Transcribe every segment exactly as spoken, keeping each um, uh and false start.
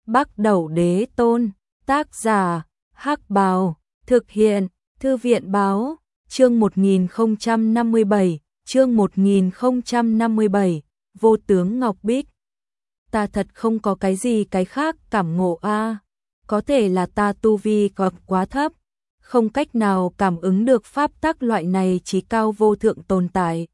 Bắc Đẩu Đế Tôn, tác giả, Hắc Bào, thực hiện, Thư viện Báo, chương một nghìn không trăm năm mươi bảy, chương một nghìn không trăm năm mươi bảy, Vô tướng Ngọc Bích. Ta thật không có cái gì cái khác cảm ngộ a, có thể là ta tu vi còn quá thấp, không cách nào cảm ứng được pháp tắc loại này chí cao vô thượng tồn tại.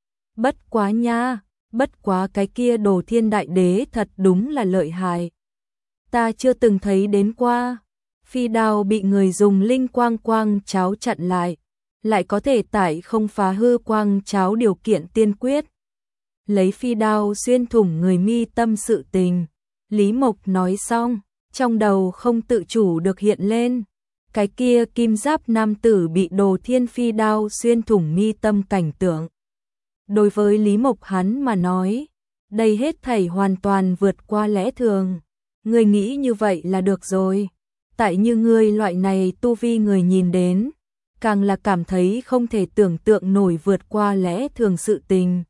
Bất quá nha, bất quá cái kia Đồ Thiên Đại Đế thật đúng là lợi hại. Ta chưa từng thấy đến qua, phi đao bị người dùng linh quang quang cháo chặn lại, lại có thể tải không phá hư quang cháo điều kiện tiên quyết. Lấy phi đao xuyên thủng người mi tâm sự tình, Lý Mộc nói xong, trong đầu không tự chủ được hiện lên, cái kia kim giáp nam tử bị Đồ Thiên phi đao xuyên thủng mi tâm cảnh tượng. Đối với Lý Mộc hắn mà nói, đây hết thảy hoàn toàn vượt qua lẽ thường. Ngươi nghĩ như vậy là được rồi. Tại như ngươi loại này tu vi người nhìn đến, càng là cảm thấy không thể tưởng tượng nổi vượt qua lẽ thường sự tình.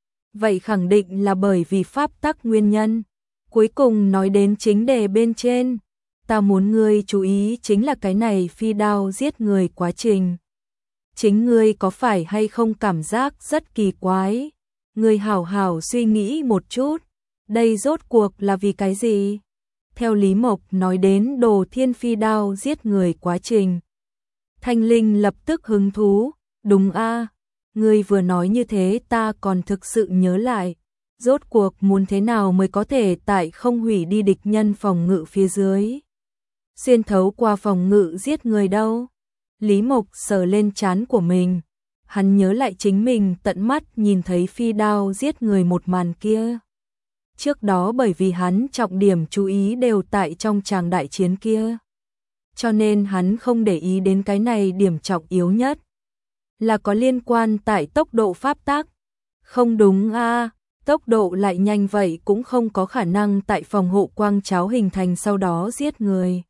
Vậy khẳng định là bởi vì pháp tắc nguyên nhân. Cuối cùng nói đến chính đề bên trên, ta muốn ngươi chú ý chính là cái này phi đao giết người quá trình. Chính ngươi có phải hay không cảm giác rất kỳ quái? Ngươi hảo hảo suy nghĩ một chút, đây rốt cuộc là vì cái gì? Theo Lý Mộc nói đến Đồ Thiên phi đao giết người quá trình, Thanh Linh lập tức hứng thú, đúng a, ngươi vừa nói như thế ta còn thực sự nhớ lại, rốt cuộc muốn thế nào mới có thể tại không hủy đi địch nhân phòng ngự phía dưới, xuyên thấu qua phòng ngự giết người đâu? Lý Mộc sờ lên trán của mình, hắn nhớ lại chính mình tận mắt nhìn thấy phi đao giết người một màn kia. Trước đó bởi vì hắn trọng điểm chú ý đều tại trong tràng đại chiến kia, cho nên hắn không để ý đến cái này điểm trọng yếu nhất, là có liên quan tại tốc độ pháp tắc. Không đúng a, tốc độ lại nhanh vậy cũng không có khả năng tại phòng hộ quang cháo hình thành sau đó giết người.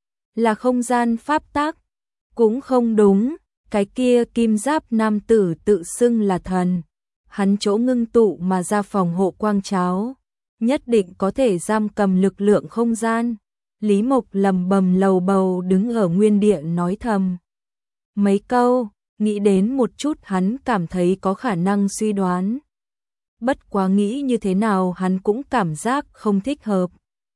Là không gian pháp tắc, cũng không đúng, cái kia kim giáp nam tử tự xưng là thần, hắn chỗ ngưng tụ mà ra phòng hộ quang cháo, nhất định có thể giam cầm lực lượng không gian. Lý Mộc lầm bầm lầu bầu đứng ở nguyên địa nói thầm mấy câu, nghĩ đến một chút hắn cảm thấy có khả năng suy đoán. Bất quá nghĩ như thế nào hắn cũng cảm giác không thích hợp.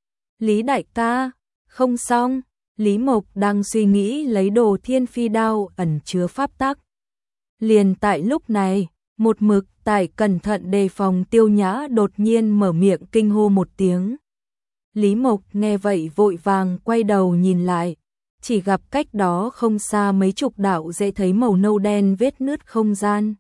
Lý đại ca, không xong, Lý Mộc đang suy nghĩ lấy Đồ Thiên phi đao ẩn chứa pháp tắc. Liền tại lúc này, một mực tại cẩn thận đề phòng Tiêu Nhã đột nhiên mở miệng kinh hô một tiếng. Lý Mộc nghe vậy vội vàng quay đầu nhìn lại, chỉ gặp cách đó không xa mấy chục đạo dễ thấy màu nâu đen vết nứt không gian.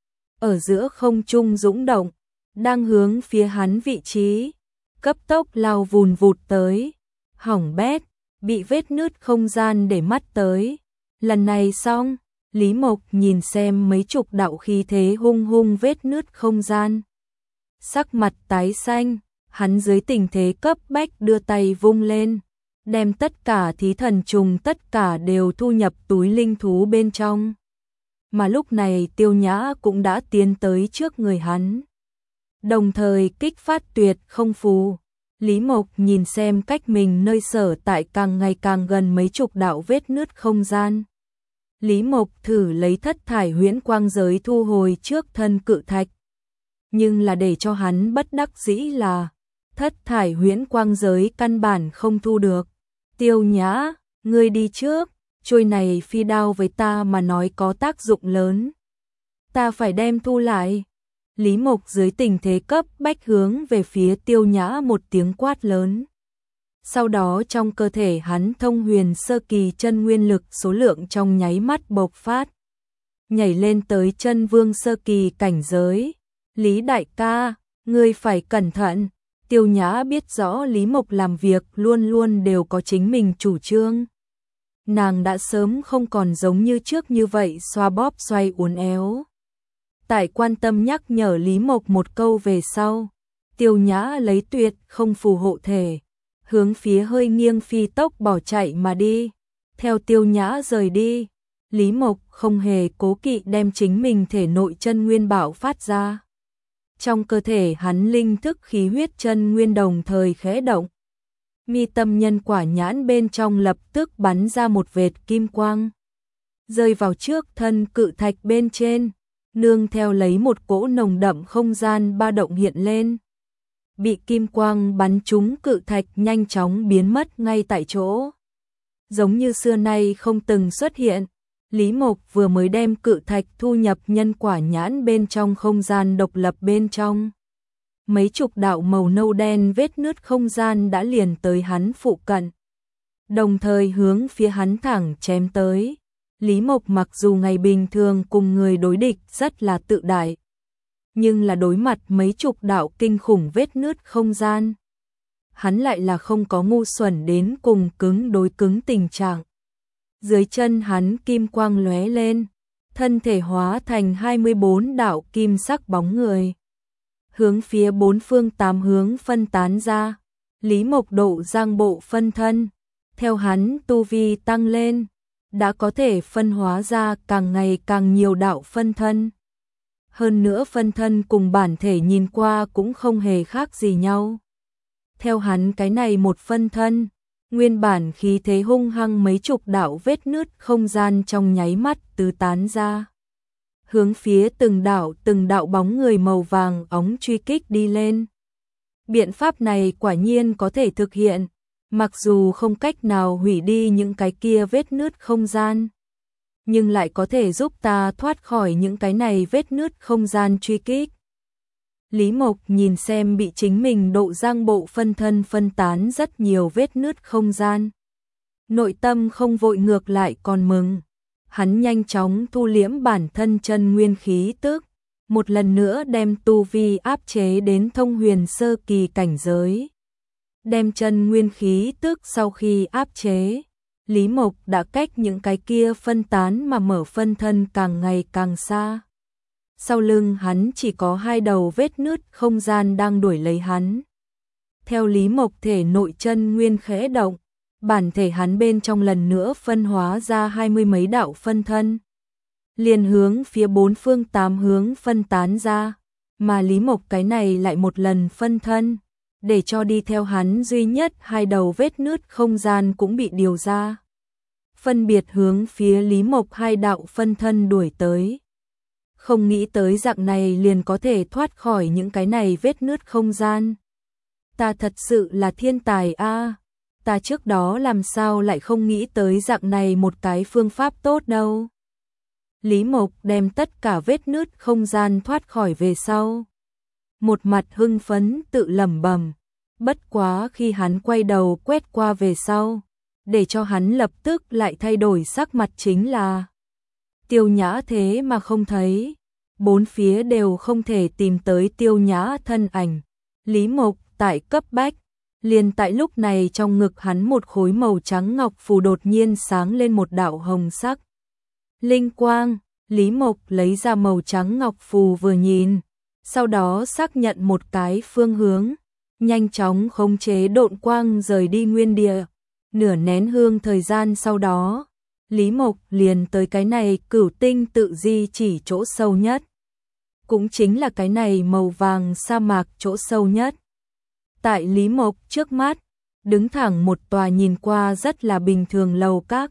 Ở giữa không trung dũng động, đang hướng phía hắn vị trí, cấp tốc lao vùn vụt tới, hỏng bét, bị vết nứt không gian để mắt tới. Lần này xong, Lý Mộc nhìn xem mấy chục đạo khí thế hung hung vết nứt không gian. Sắc mặt tái xanh, hắn dưới tình thế cấp bách đưa tay vung lên, đem tất cả thí thần trùng tất cả đều thu nhập túi linh thú bên trong. Mà lúc này Tiêu Nhã cũng đã tiến tới trước người hắn, đồng thời kích phát tuyệt không phù. Lý Mộc nhìn xem cách mình nơi sở tại càng ngày càng gần mấy chục đạo vết nứt không gian. Lý Mộc thử lấy thất thải huyễn quang giới thu hồi trước thân cự thạch. Nhưng là để cho hắn bất đắc dĩ là thất thải huyễn quang giới căn bản không thu được. Tiêu Nhã, ngươi đi trước, trôi này phi đao với ta mà nói có tác dụng lớn. Ta phải đem thu lại. Lý Mộc dưới tình thế cấp bách hướng về phía Tiêu Nhã một tiếng quát lớn. Sau đó trong cơ thể hắn thông huyền sơ kỳ chân nguyên lực số lượng trong nháy mắt bộc phát, nhảy lên tới chân vương sơ kỳ cảnh giới. Lý đại ca, ngươi phải cẩn thận. Tiêu Nhã biết rõ Lý Mộc làm việc luôn luôn đều có chính mình chủ trương. Nàng đã sớm không còn giống như trước như vậy xoa bóp xoay uốn éo. Tại quan tâm nhắc nhở Lý Mộc một câu về sau, Tiêu Nhã lấy tuyệt không phù hộ thể, hướng phía hơi nghiêng phi tốc bỏ chạy mà đi. Theo Tiêu Nhã rời đi, Lý Mộc không hề cố kỵ đem chính mình thể nội chân nguyên bạo phát ra. Trong cơ thể hắn linh thức khí huyết chân nguyên đồng thời khẽ động. Mi tâm nhân quả nhãn bên trong lập tức bắn ra một vệt kim quang, rơi vào trước thân cự thạch bên trên, nương theo lấy một cỗ nồng đậm không gian ba động hiện lên. Bị kim quang bắn trúng cự thạch nhanh chóng biến mất ngay tại chỗ. Giống như xưa nay không từng xuất hiện, Lý Mộc vừa mới đem cự thạch thu nhập nhân quả nhãn bên trong không gian độc lập bên trong. Mấy chục đạo màu nâu đen vết nứt không gian đã liền tới hắn phụ cận, đồng thời hướng phía hắn thẳng chém tới. Lý Mộc mặc dù ngày bình thường cùng người đối địch rất là tự đại, nhưng là đối mặt mấy chục đạo kinh khủng vết nứt không gian, hắn lại là không có ngu xuẩn đến cùng cứng đối cứng tình trạng. Dưới chân hắn kim quang lóe lên, thân thể hóa thành hai mươi bốn đạo kim sắc bóng người, hướng phía bốn phương tám hướng phân tán ra. Lý Mộc độ giang bộ phân thân, theo hắn tu vi tăng lên, đã có thể phân hóa ra càng ngày càng nhiều đạo phân thân. Hơn nữa phân thân cùng bản thể nhìn qua cũng không hề khác gì nhau. Theo hắn cái này một phân thân, nguyên bản khí thế hung hăng mấy chục đạo vết nứt không gian trong nháy mắt tứ tán ra, hướng phía từng đạo từng đạo bóng người màu vàng óng truy kích đi lên. Biện pháp này quả nhiên có thể thực hiện, mặc dù không cách nào hủy đi những cái kia vết nứt không gian, nhưng lại có thể giúp ta thoát khỏi những cái này vết nứt không gian truy kích. Lý Mộc nhìn xem bị chính mình độ giang bộ phân thân phân tán rất nhiều vết nứt không gian, nội tâm không vội ngược lại còn mừng. Hắn nhanh chóng thu liễm bản thân chân nguyên khí tức, một lần nữa đem tu vi áp chế đến thông huyền sơ kỳ cảnh giới. Đem chân nguyên khí tức sau khi áp chế, Lý Mộc đã cách những cái kia phân tán mà mở phân thân càng ngày càng xa. Sau lưng hắn chỉ có hai đầu vết nứt không gian đang đuổi lấy hắn. Theo Lý Mộc thể nội chân nguyên khẽ động, bản thể hắn bên trong lần nữa phân hóa ra hai mươi mấy đạo phân thân, liền hướng phía bốn phương tám hướng phân tán ra, mà Lý Mộc cái này lại một lần phân thân, để cho đi theo hắn duy nhất hai đầu vết nứt không gian cũng bị điều ra, phân biệt hướng phía Lý Mộc hai đạo phân thân đuổi tới. Không nghĩ tới dạng này liền có thể thoát khỏi những cái này vết nứt không gian. Ta thật sự là thiên tài a, à, ta trước đó làm sao lại không nghĩ tới dạng này một cái phương pháp tốt đâu. Lý Mộc đem tất cả vết nứt không gian thoát khỏi về sau, một mặt hưng phấn tự lẩm bẩm. Bất quá khi hắn quay đầu quét qua về sau, để cho hắn lập tức lại thay đổi sắc mặt chính là Tiêu Nhã thế mà không thấy, bốn phía đều không thể tìm tới Tiêu Nhã thân ảnh. Lý Mộc tại cấp bách, liền tại lúc này trong ngực hắn một khối màu trắng ngọc phù đột nhiên sáng lên một đạo hồng sắc linh quang. Lý Mộc lấy ra màu trắng ngọc phù vừa nhìn, sau đó xác nhận một cái phương hướng, nhanh chóng khống chế độn quang rời đi nguyên địa. Nửa nén hương thời gian sau đó, Lý Mộc liền tới cái này cửu tinh tự di chỉ chỗ sâu nhất, cũng chính là cái này màu vàng sa mạc chỗ sâu nhất. Tại Lý Mộc trước mắt, đứng thẳng một tòa nhìn qua rất là bình thường lầu các.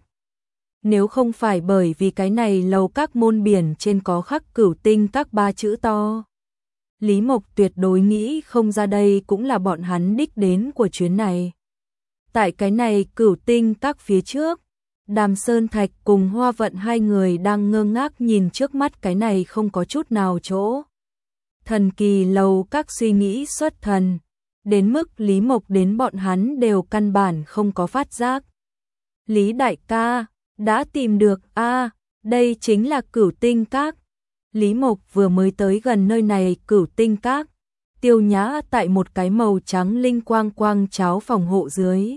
Nếu không phải bởi vì cái này lầu các môn biển trên có khắc cửu tinh các ba chữ to, Lý Mộc tuyệt đối nghĩ không ra đây cũng là bọn hắn đích đến của chuyến này. Tại cái này cửu tinh các phía trước, Đàm Sơn Thạch cùng Hoa Vận hai người đang ngơ ngác nhìn trước mắt cái này không có chút nào chỗ thần kỳ lầu các, suy nghĩ xuất thần, đến mức Lý Mộc đến bọn hắn đều căn bản không có phát giác. Lý đại ca, đã tìm được a, à, đây chính là cửu tinh các. Lý Mộc vừa mới tới gần nơi này cửu tinh các, Tiêu Nhã tại một cái màu trắng linh quang quang cháo phòng hộ dưới,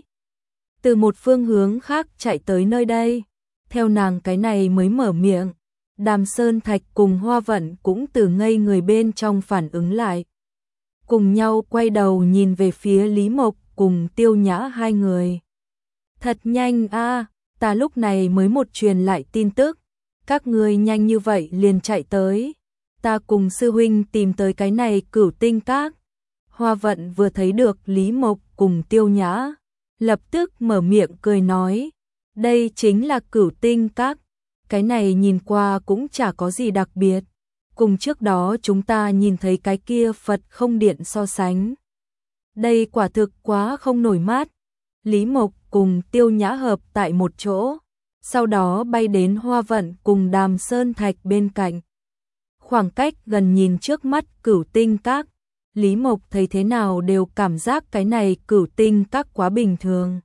từ một phương hướng khác chạy tới nơi đây. Theo nàng cái này mới mở miệng, Đàm Sơn Thạch cùng Hoa Vận cũng từ ngây người bên trong phản ứng lại, cùng nhau quay đầu nhìn về phía Lý Mộc cùng Tiêu Nhã hai người. Thật nhanh a, à, ta lúc này mới một truyền lại tin tức, các ngươi nhanh như vậy liền chạy tới. Ta cùng sư huynh tìm tới cái này cửu tinh các. Hoa Vận vừa thấy được Lý Mộc cùng Tiêu Nhã, lập tức mở miệng cười nói, đây chính là Cửu Tinh Các, cái này nhìn qua cũng chả có gì đặc biệt, cùng trước đó chúng ta nhìn thấy cái kia Phật không điện so sánh. Đây quả thực quá không nổi mát. Lý Mộc cùng Tiêu Nhã hợp tại một chỗ, sau đó bay đến Hoa Vận cùng Đàm Sơn Thạch bên cạnh. Khoảng cách gần nhìn trước mắt Cửu Tinh Các, Lý Mộc thấy thế nào đều cảm giác cái này Cửu Tinh Các quá bình thường.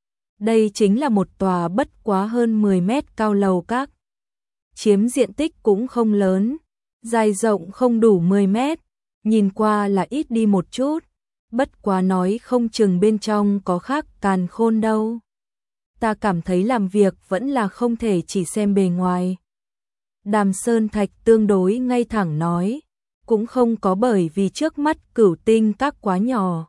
Đây chính là một tòa bất quá hơn mười mét cao lầu các. Chiếm diện tích cũng không lớn, dài rộng không đủ mười mét, nhìn qua là ít đi một chút, bất quá nói không chừng bên trong có khác càn khôn đâu. Ta cảm thấy làm việc vẫn là không thể chỉ xem bề ngoài. Đàm Sơn Thạch tương đối ngay thẳng nói, cũng không có bởi vì trước mắt Cửu Tinh Các quá nhỏ,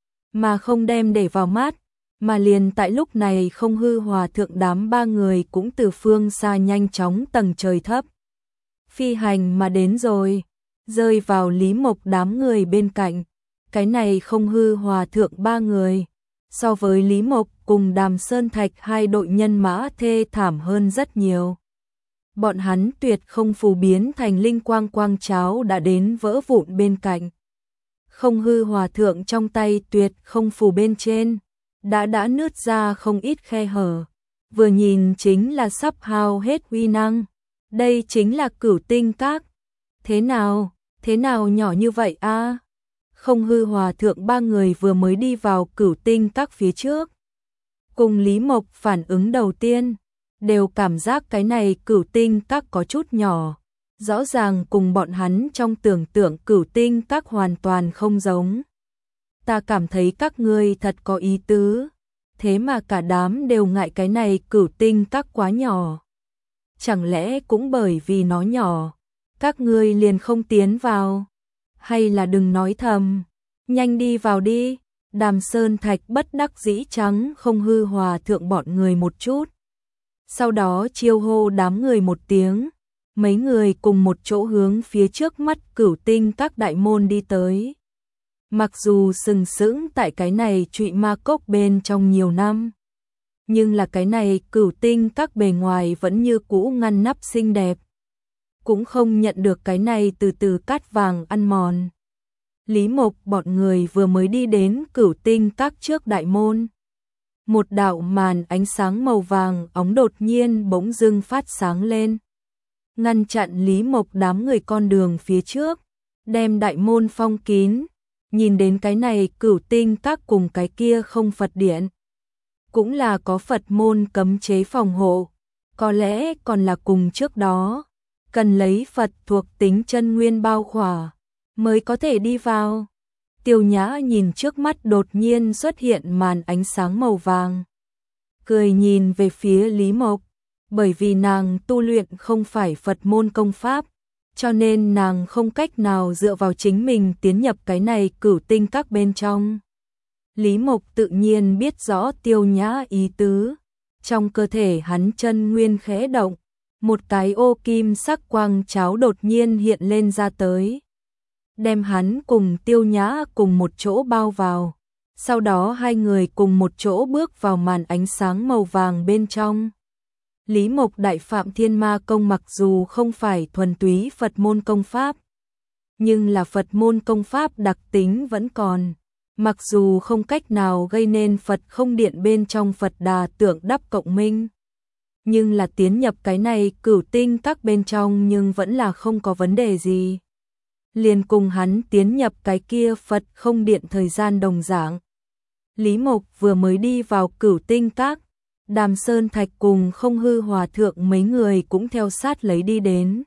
mà không đem để vào mắt, mà liền tại lúc này Không Hư Hòa Thượng đám ba người cũng từ phương xa nhanh chóng tầng trời thấp phi hành mà đến rồi, rơi vào Lý Mộc đám người bên cạnh. Cái này Không Hư Hòa Thượng ba người, so với Lý Mộc cùng Đàm Sơn Thạch hai đội nhân mã thê thảm hơn rất nhiều. Bọn hắn tuyệt không phù biến thành linh quang quang cháo đã đến vỡ vụn bên cạnh. Không Hư Hòa Thượng trong tay tuyệt không phù bên trên, đã đã nứt ra không ít khe hở, vừa nhìn chính là sắp hao hết uy năng. Đây chính là Cửu Tinh Các. Thế nào, thế nào nhỏ như vậy a? À? Không Hư Hòa Thượng ba người vừa mới đi vào Cửu Tinh Các phía trước. Cùng Lý Mộc phản ứng đầu tiên, đều cảm giác cái này Cửu Tinh Các có chút nhỏ, rõ ràng cùng bọn hắn trong tưởng tượng Cửu Tinh Các hoàn toàn không giống. Ta cảm thấy các ngươi thật có ý tứ, thế mà cả đám đều ngại cái này Cửu Tinh Các quá nhỏ. Chẳng lẽ cũng bởi vì nó nhỏ, các ngươi liền không tiến vào? Hay là đừng nói thầm, nhanh đi vào đi. Đàm Sơn Thạch bất đắc dĩ trắng Không Hư Hòa Thượng bọn người một chút. Sau đó chiêu hô đám người một tiếng, mấy người cùng một chỗ hướng phía trước mắt Cửu Tinh Các đại môn đi tới. Mặc dù sừng sững tại cái này trụy ma cốc bên trong nhiều năm, nhưng là cái này Cửu Tinh Các bề ngoài vẫn như cũ ngăn nắp xinh đẹp, cũng không nhận được cái này từ từ cát vàng ăn mòn. Lý Mộc bọn người vừa mới đi đến Cửu Tinh Các trước đại môn, một đạo màn ánh sáng màu vàng óng đột nhiên bỗng dưng phát sáng lên, ngăn chặn Lý Mộc đám người con đường phía trước, đem đại môn phong kín. Nhìn đến cái này Cửu Tinh Các cùng cái kia không Phật điện, cũng là có Phật môn cấm chế phòng hộ, có lẽ còn là cùng trước đó, cần lấy Phật thuộc tính chân nguyên bao khỏa mới có thể đi vào. Tiêu Nhã nhìn trước mắt đột nhiên xuất hiện màn ánh sáng màu vàng, cười nhìn về phía Lý Mộc, bởi vì nàng tu luyện không phải Phật môn công pháp, cho nên nàng không cách nào dựa vào chính mình tiến nhập cái này Cửu Tinh Các bên trong. Lý Mộc tự nhiên biết rõ Tiêu Nhã ý tứ, trong cơ thể hắn chân nguyên khẽ động, một cái ô kim sắc quang cháo đột nhiên hiện lên ra tới, đem hắn cùng Tiêu Nhã cùng một chỗ bao vào. Sau đó hai người cùng một chỗ bước vào màn ánh sáng màu vàng bên trong. Lý Mộc Đại Phạm Thiên Ma Công mặc dù không phải thuần túy Phật môn công pháp, nhưng là Phật môn công pháp đặc tính vẫn còn. Mặc dù không cách nào gây nên Phật không điện bên trong Phật Đà tượng đắp cộng minh, nhưng là tiến nhập cái này Cửu Tinh Các bên trong nhưng vẫn là không có vấn đề gì. Liền cùng hắn tiến nhập cái kia Phật không điện thời gian đồng dạng. Lý Mộc vừa mới đi vào Cửu Tinh Các, Đàm Sơn Thạch cùng Không Hư Hòa Thượng mấy người cũng theo sát lấy đi đến.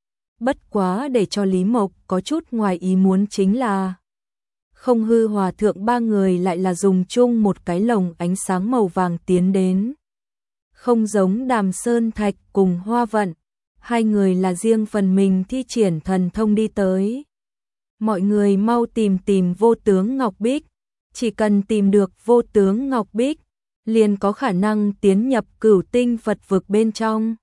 Bất quá để cho Lý Mộc có chút ngoài ý muốn chính là Không Hư Hòa Thượng ba người lại là dùng chung một cái lồng ánh sáng màu vàng tiến đến. Không giống Đàm Sơn Thạch cùng Hoa Vận, hai người là riêng phần mình thi triển thần thông đi tới. Mọi người mau tìm tìm vô tướng Ngọc Bích, chỉ cần tìm được vô tướng Ngọc Bích, liền có khả năng tiến nhập Cửu Tinh Phật vực bên trong.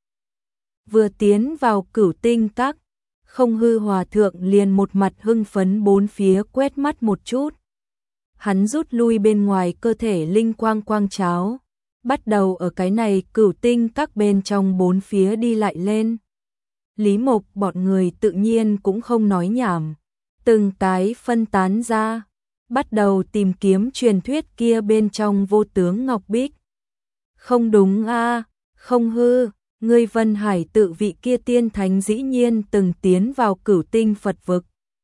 Vừa tiến vào Cửu Tinh Các, Không Hư Hòa Thượng liền một mặt hưng phấn bốn phía quét mắt một chút. hắn rút lui bên ngoài cơ thể linh quang quang cháo, bắt đầu ở cái này cửu tinh các bên trong bốn phía đi lại lên. Lý Mộc bọn người tự nhiên cũng không nói nhảm, từng cái phân tán ra, bắt đầu tìm kiếm truyền thuyết kia bên trong vô tướng ngọc bích. Không đúng a, không hư, ngươi Vân Hải tự vị kia tiên thánh dĩ nhiên từng tiến vào cửu tinh Phật vực.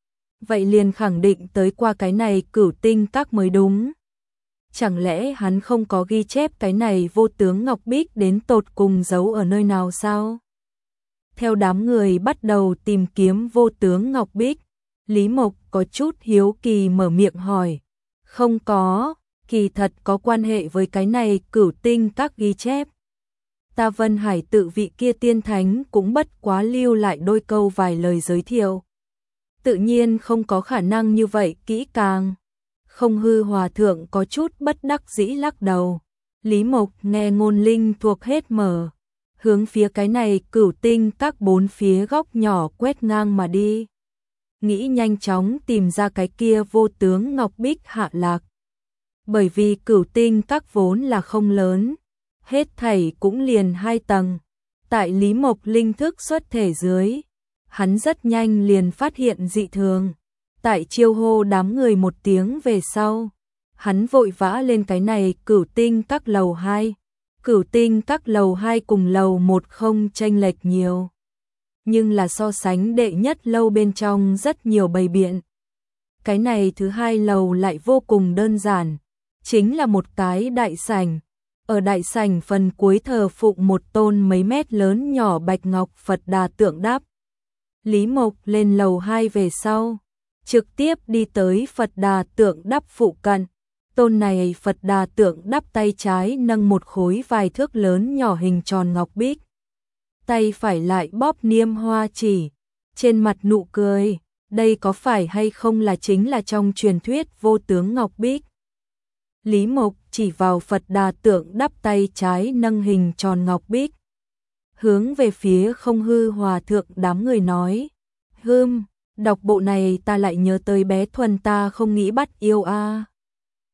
Vậy liền khẳng định tới qua cái này cửu tinh các mới đúng. Chẳng lẽ hắn không có ghi chép cái này vô tướng ngọc bích đến tột cùng giấu ở nơi nào sao? Theo đám người bắt đầu tìm kiếm vô tướng ngọc bích, Lý Mộc có chút hiếu kỳ mở miệng hỏi. Không có, kỳ thật có quan hệ với cái này cửu tinh các ghi chép. Ta Vân Hải tự vị kia tiên thánh cũng bất quá lưu lại đôi câu vài lời giới thiệu. Tự nhiên không có khả năng như vậy kỹ càng. Không hư hòa thượng có chút bất đắc dĩ lắc đầu. Lý Mộc nghe ngôn linh thuộc hết mở, hướng phía cái này cửu tinh các bốn phía góc nhỏ quét ngang mà đi. Nghĩ nhanh chóng tìm ra cái kia vô tướng ngọc bích hạ lạc. Bởi vì cửu tinh các vốn là không lớn, hết thảy cũng liền hai tầng. Tại Lý Mộc linh thức xuất thể dưới, hắn rất nhanh liền phát hiện dị thường. Tại chiêu hô đám người một tiếng về sau, hắn vội vã lên cái này cửu tinh các lầu hai. Cửu tinh các lầu hai cùng lầu một không chênh lệch nhiều, nhưng là so sánh đệ nhất lâu bên trong rất nhiều bày biện. Cái này thứ hai lầu lại vô cùng đơn giản, chính là một cái đại sảnh. Ở đại sảnh phần cuối thờ phụng một tôn mấy mét lớn nhỏ bạch ngọc Phật Đà tượng đắp. Lý Mộc lên lầu hai về sau, trực tiếp đi tới Phật Đà tượng đắp phụ cận. Tôn này Phật Đà tượng đắp tay trái nâng một khối vài thước lớn nhỏ hình tròn ngọc bích. Tay phải lại bóp niêm hoa chỉ, trên mặt nụ cười. Đây có phải hay không là chính là trong truyền thuyết vô tướng ngọc bích? Lý Mộc chỉ vào Phật Đà tượng đắp tay trái nâng hình tròn ngọc bích, hướng về phía không hư hòa thượng đám người nói. Hưm, đọc bộ này ta lại nhớ tới bé Thuần ta không nghĩ bắt yêu a.